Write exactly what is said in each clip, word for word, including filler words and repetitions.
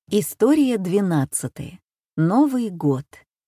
История двенадцатая. Новый год.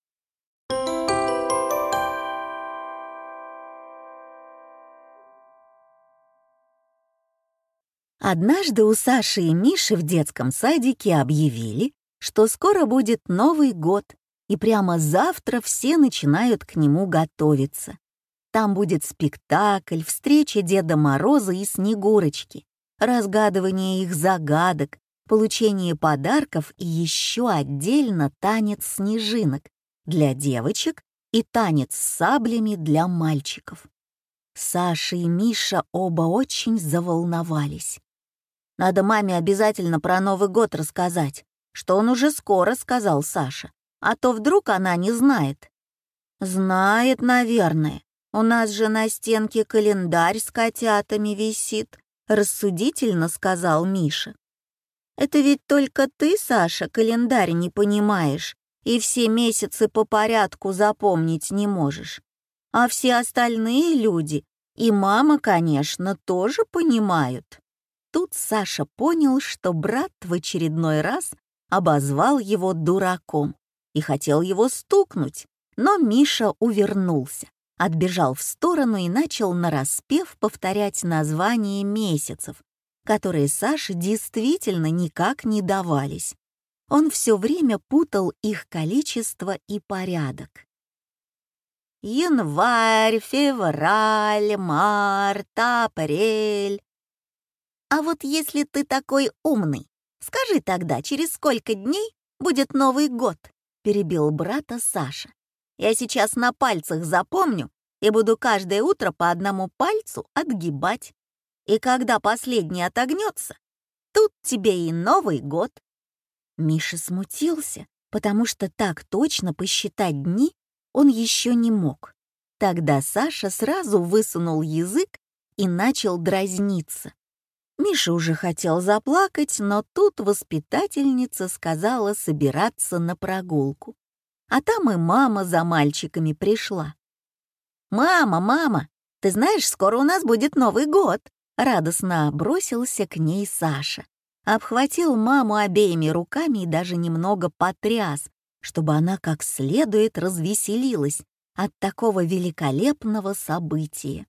Однажды у Саши и Миши в детском садике объявили, что скоро будет Новый год, и прямо завтра все начинают к нему готовиться. Там будет спектакль, встреча Деда Мороза и Снегурочки, разгадывание их загадок, получение подарков и еще отдельно танец снежинок для девочек и танец с саблями для мальчиков. Саша и Миша оба очень заволновались. «Надо маме обязательно про Новый год рассказать, что он уже скоро», — сказал Саша, «а то вдруг она не знает». «Знает, наверное. У нас же на стенке календарь с котятами висит», — рассудительно сказал Миша. «Это ведь только ты, Саша, календарь не понимаешь и все месяцы по порядку запомнить не можешь. А все остальные люди, и мама, конечно, тоже понимают». Тут Саша понял, что брат в очередной раз обозвал его дураком и хотел его стукнуть, но Миша увернулся, отбежал в сторону и начал нараспев повторять названия месяцев, которые Саше действительно никак не давались. Он все время путал их количество и порядок. Январь, февраль, март, апрель. «А вот если ты такой умный, скажи тогда, через сколько дней будет Новый год?» — перебил брата Саша. «Я сейчас на пальцах запомню и буду каждое утро по одному пальцу отгибать. И когда последний отогнется, тут тебе и Новый год». Миша смутился, потому что так точно посчитать дни он еще не мог. Тогда Саша сразу высунул язык и начал дразниться. Миша уже хотел заплакать, но тут воспитательница сказала собираться на прогулку. А там и мама за мальчиками пришла. «Мама, мама, ты знаешь, скоро у нас будет Новый год!» Радостно бросился к ней Саша. Обхватил маму обеими руками и даже немного потряс, чтобы она как следует развеселилась от такого великолепного события.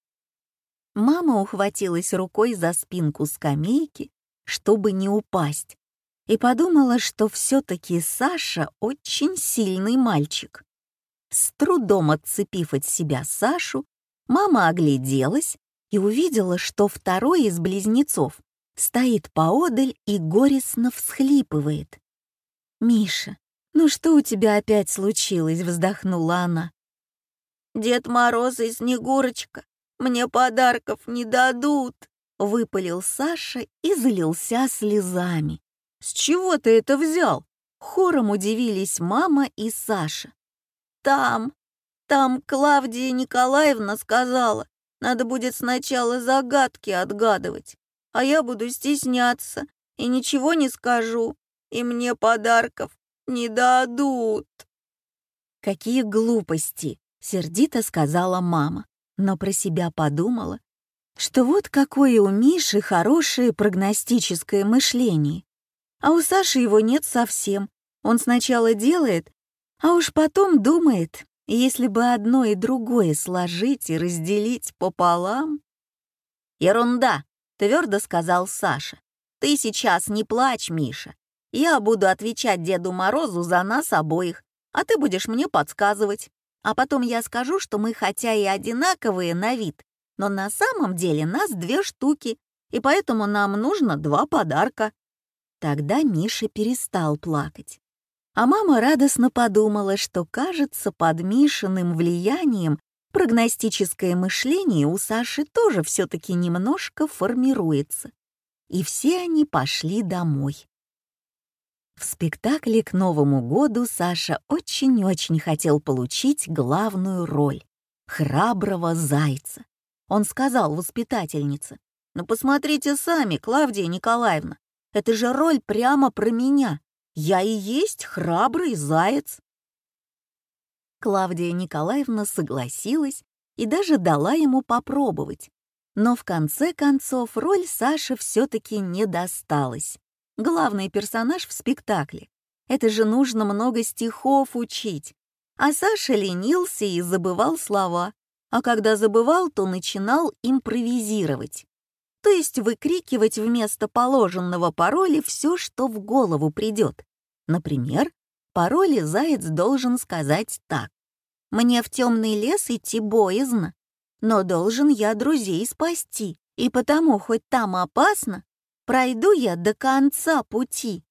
Мама ухватилась рукой за спинку скамейки, чтобы не упасть, и подумала, что все-таки Саша очень сильный мальчик. С трудом отцепив от себя Сашу, мама огляделась и увидела, что второй из близнецов стоит поодаль и горестно всхлипывает. «Миша, ну что у тебя опять случилось?» — вздохнула она. «Дед Мороз и Снегурочка мне подарков не дадут», — выпалил Саша и залился слезами. «С чего ты это взял?» — хором удивились мама и Саша. «Там, там Клавдия Николаевна сказала, надо будет сначала загадки отгадывать, а я буду стесняться и ничего не скажу, и мне подарков не дадут». «Какие глупости!» — сердито сказала мама, но про себя подумала, что вот какое у Миши хорошее прогностическое мышление, а у Саши его нет совсем. Он сначала делает, а уж потом думает, если бы одно и другое сложить и разделить пополам. «Ерунда!» — твердо сказал Саша. «Ты сейчас не плачь, Миша. Я буду отвечать Деду Морозу за нас обоих, а ты будешь мне подсказывать. А потом я скажу, что мы хотя и одинаковые на вид, но на самом деле нас две штуки, и поэтому нам нужно два подарка». Тогда Миша перестал плакать. А мама радостно подумала, что, кажется, под Мишиным влиянием прогностическое мышление у Саши тоже все-таки немножко формируется. И все они пошли домой. В спектакле к Новому году Саша очень-очень хотел получить главную роль — храброго зайца. Он сказал воспитательнице: «Ну посмотрите сами, Клавдия Николаевна, это же роль прямо про меня. Я и есть храбрый заяц». Клавдия Николаевна согласилась и даже дала ему попробовать. Но в конце концов роль Саше все-таки не досталась. главный персонаж в спектакле. Это же нужно много стихов учить. А Саша ленился и забывал слова. А когда забывал, то начинал импровизировать. То есть выкрикивать вместо положенного пароля все, что в голову придет. Например, пароль заяц должен сказать так. «Мне в темный лес идти боязно, но должен я друзей спасти, и потому, хоть там опасно, пройду я до конца пути».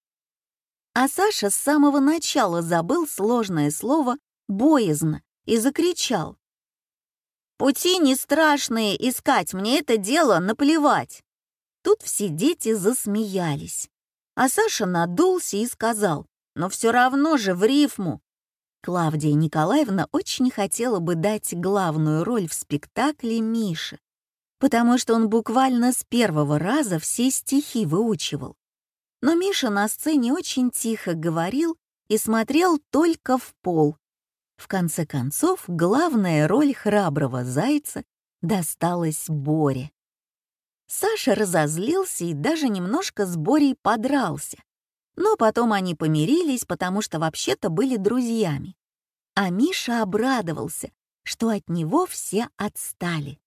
А Саша с самого начала забыл сложное слово «боязно» и закричал: «Пути не страшные искать, мне это дело наплевать». Тут все дети засмеялись. А Саша надулся и сказал: «Но все равно же в рифму». Клавдия Николаевна очень хотела бы дать главную роль в спектакле Мише, потому что он буквально с первого раза все стихи выучивал. Но Миша на сцене очень тихо говорил и смотрел только в пол. В конце концов, главная роль храброго зайца досталась Боре. Саша разозлился и даже немножко с Борей подрался. Но потом они помирились, потому что вообще-то были друзьями. А Миша обрадовался, что от него все отстали.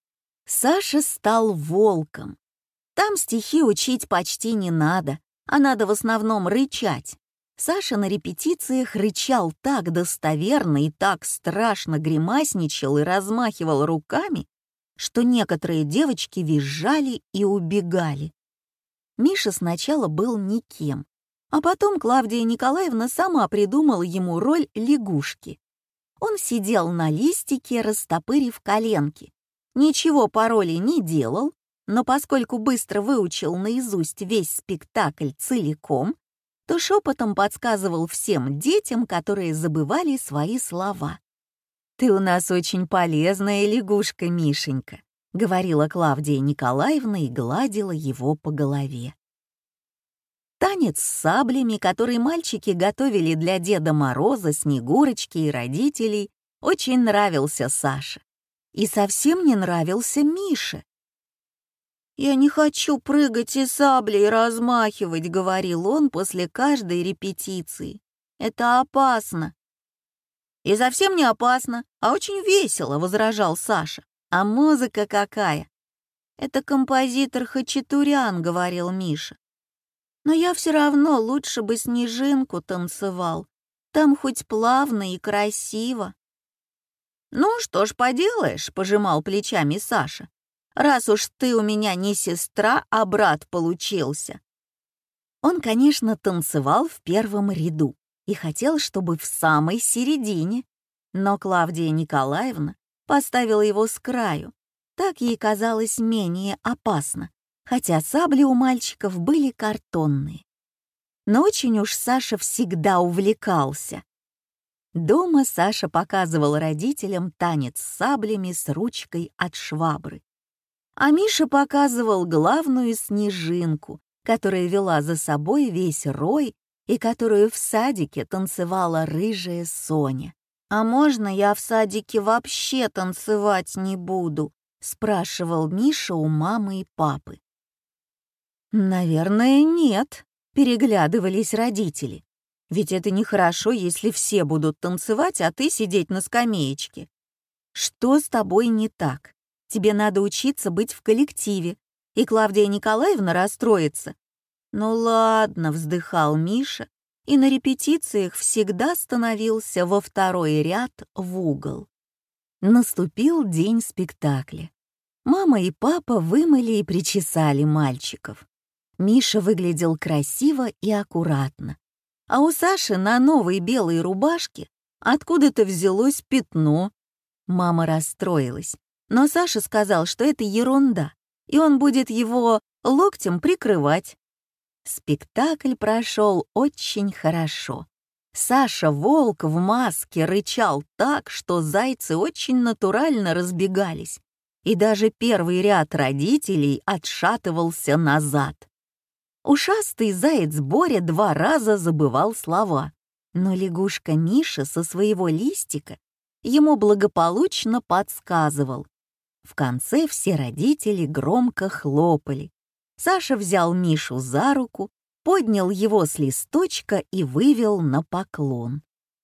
Саша стал волком. Там стихи учить почти не надо, а надо в основном рычать. Саша на репетициях рычал так достоверно и так страшно гримасничал и размахивал руками, что некоторые девочки визжали и убегали. Миша сначала был никем, а потом Клавдия Николаевна сама придумала ему роль лягушки. Он сидел на листике, растопырив коленки. Ничего по роли не делал, но поскольку быстро выучил наизусть весь спектакль целиком, то шепотом подсказывал всем детям, которые забывали свои слова. «Ты у нас очень полезная лягушка, Мишенька», — говорила Клавдия Николаевна и гладила его по голове. Танец с саблями, который мальчики готовили для Деда Мороза, Снегурочки и родителей, очень нравился Саше. И совсем не нравился Мише. «Я не хочу прыгать и саблей размахивать», — говорил он после каждой репетиции. «Это опасно». «И совсем не опасно, а очень весело», — возражал Саша. «А музыка какая?» «Это композитор Хачатурян», — говорил Миша. «Но я все равно лучше бы снежинку танцевал. Там хоть плавно и красиво». «Ну, что ж поделаешь», — пожимал плечами Саша. «Раз уж ты у меня не сестра, а брат получился». Он, конечно, танцевал в первом ряду и хотел, чтобы в самой середине, но Клавдия Николаевна поставила его с краю. Так ей казалось менее опасно, хотя сабли у мальчиков были картонные. Но очень уж Саша всегда увлекался. Дома Саша показывал родителям танец с саблями с ручкой от швабры. А Миша показывал главную снежинку, которая вела за собой весь рой и которую в садике танцевала рыжая Соня. «А можно я в садике вообще танцевать не буду?» — спрашивал Миша у мамы и папы. «Наверное, нет», — переглядывались родители. «Ведь это нехорошо, если все будут танцевать, а ты сидеть на скамеечке. Что с тобой не так? Тебе надо учиться быть в коллективе, и Клавдия Николаевна расстроится». «Ну ладно», — вздыхал Миша, и на репетициях всегда становился во второй ряд в угол. Наступил день спектакля. Мама и папа вымыли и причесали мальчиков. Миша выглядел красиво и аккуратно, а у Саши на новой белой рубашке откуда-то взялось пятно. Мама расстроилась, но Саша сказал, что это ерунда, и он будет его локтем прикрывать. Спектакль прошел очень хорошо. Саша-волк в маске рычал так, что зайцы очень натурально разбегались, и даже первый ряд родителей отшатывался назад. Ушастый заяц Боря два раза забывал слова, но лягушка Миша со своего листика ему благополучно подсказывал. В конце все родители громко хлопали. Саша взял Мишу за руку, поднял его с листочка и вывел на поклон.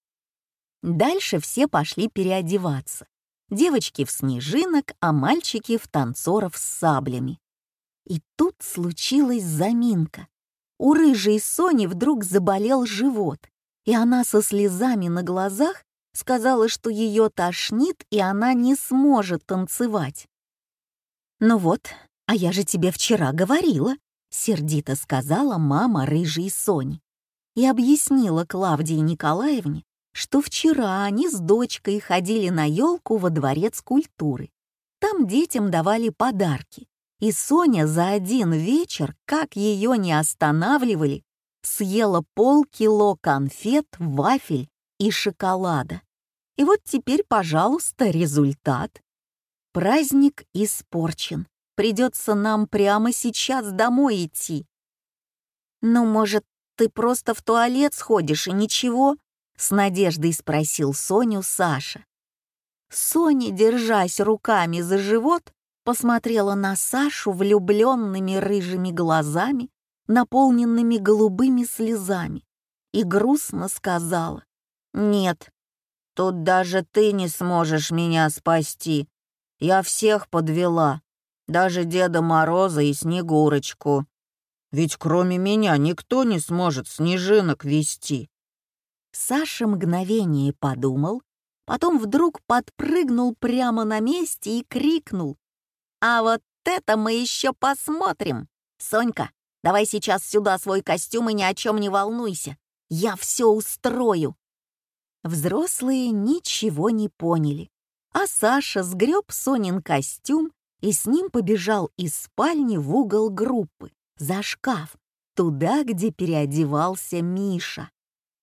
Дальше все пошли переодеваться. Девочки в снежинок, а мальчики в танцоров с саблями. И тут случилась заминка. У рыжей Сони вдруг заболел живот, и она со слезами на глазах сказала, что ее тошнит, и она не сможет танцевать. «Ну вот, а я же тебе вчера говорила», — сердито сказала мама рыжей Сони и объяснила Клавдии Николаевне, что вчера они с дочкой ходили на елку во дворец культуры. Там детям давали подарки, и Соня за один вечер, как ее не останавливали, съела полкило конфет, вафель и шоколада. И вот теперь, пожалуйста, результат. Праздник испорчен. Придется нам прямо сейчас домой идти. «Ну, может, ты просто в туалет сходишь и ничего?» — с надеждой спросил Соню Саша. Соня, держась руками за живот, посмотрела на Сашу влюбленными рыжими глазами, наполненными голубыми слезами, и грустно сказала: «Нет, тут даже ты не сможешь меня спасти. Я всех подвела, даже Деда Мороза и Снегурочку. Ведь кроме меня никто не сможет снежинок вести». Саша мгновение подумал, потом вдруг подпрыгнул прямо на месте и крикнул: «А вот это мы еще посмотрим! Сонька, давай сейчас сюда свой костюм и ни о чем не волнуйся. Я все устрою». Взрослые ничего не поняли, а Саша сгреб Сонин костюм и с ним побежал из спальни в угол группы, за шкаф, туда, где переодевался Миша.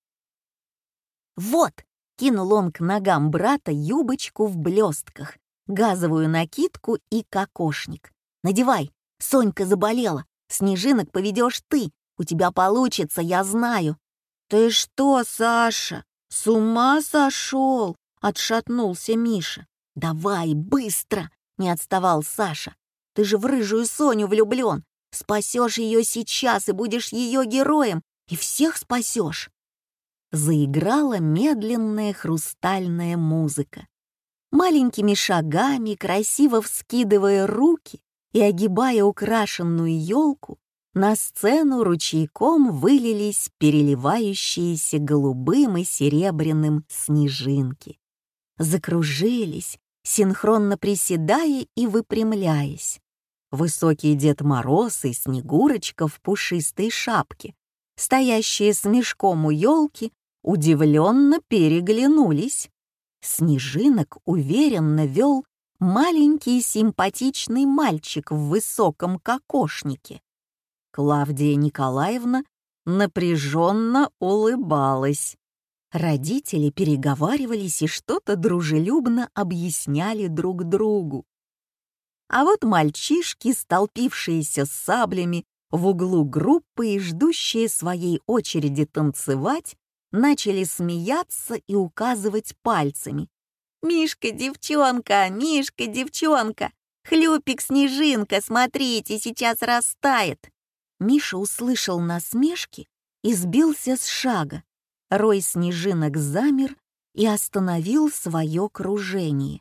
«Вот!» — кинул он к ногам брата юбочку в блестках, газовую накидку и кокошник. «Надевай! Сонька заболела! Снежинок поведешь ты! У тебя получится, я знаю!» «Ты что, Саша, с ума сошел?» — отшатнулся Миша. «Давай, быстро!» — не отставал Саша. «Ты же в рыжую Соню влюблен! Спасешь ее сейчас и будешь ее героем, и всех спасешь!» Заиграла медленная хрустальная музыка. Маленькими шагами, красиво вскидывая руки и огибая украшенную елку, на сцену ручейком вылились переливающиеся голубым и серебряным снежинки. Закружились, синхронно приседая и выпрямляясь. Высокий Дед Мороз и Снегурочка в пушистой шапке, стоящие с мешком у елки, удивленно переглянулись. Снежинок уверенно вел маленький симпатичный мальчик в высоком кокошнике. Клавдия Николаевна напряженно улыбалась. Родители переговаривались и что-то дружелюбно объясняли друг другу. А вот мальчишки, столпившиеся с саблями в углу группы и ждущие своей очереди танцевать, начали смеяться и указывать пальцами. «Мишка, девчонка! Мишка, девчонка! Хлюпик, снежинка, смотрите, сейчас растает!» Миша услышал насмешки и сбился с шага. Рой снежинок замер и остановил свое кружение.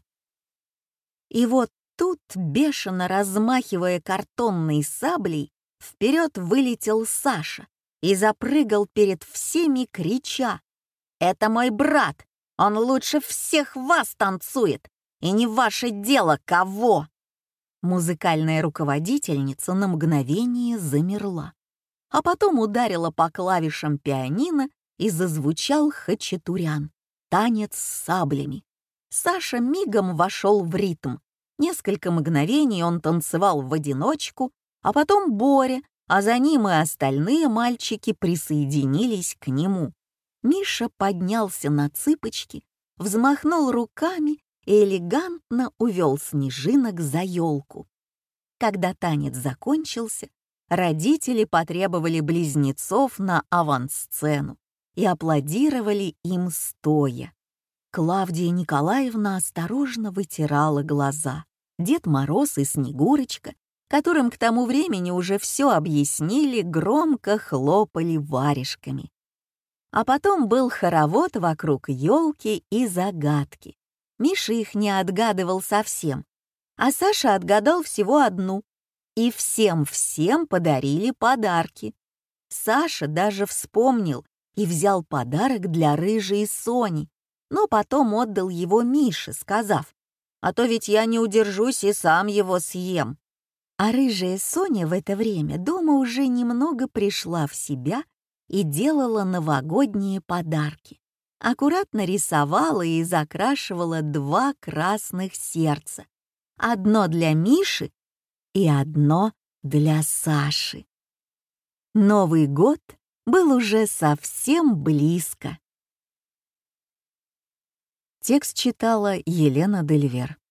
И вот тут, бешено размахивая картонной саблей, вперед вылетел Саша и запрыгал перед всеми, крича: «Это мой брат! Он лучше всех вас танцует! И не ваше дело, кого!» Музыкальная руководительница на мгновение замерла, а потом ударила по клавишам пианино и зазвучал хачатурян — танец с саблями. Саша мигом вошел в ритм. Несколько мгновений он танцевал в одиночку, а потом Боря, а за ним и остальные мальчики присоединились к нему. Миша поднялся на цыпочки, взмахнул руками и элегантно увел снежинок за елку. Когда танец закончился, родители потребовали близнецов на авансцену и аплодировали им стоя. Клавдия Николаевна осторожно вытирала глаза. Дед Мороз и Снегурочка которым к тому времени уже все объяснили, громко хлопали варежками. А потом был хоровод вокруг елки и загадки. Миша их не отгадывал совсем, а Саша отгадал всего одну. И всем-всем подарили подарки. Саша даже вспомнил и взял подарок для рыжей Сони, но потом отдал его Мише, сказав: «А то ведь я не удержусь и сам его съем». А рыжая Соня в это время дома уже немного пришла в себя и делала новогодние подарки. Аккуратно рисовала и закрашивала два красных сердца. Одно для Миши и одно для Саши. Новый год был уже совсем близко. Текст читала Елена Дельвер.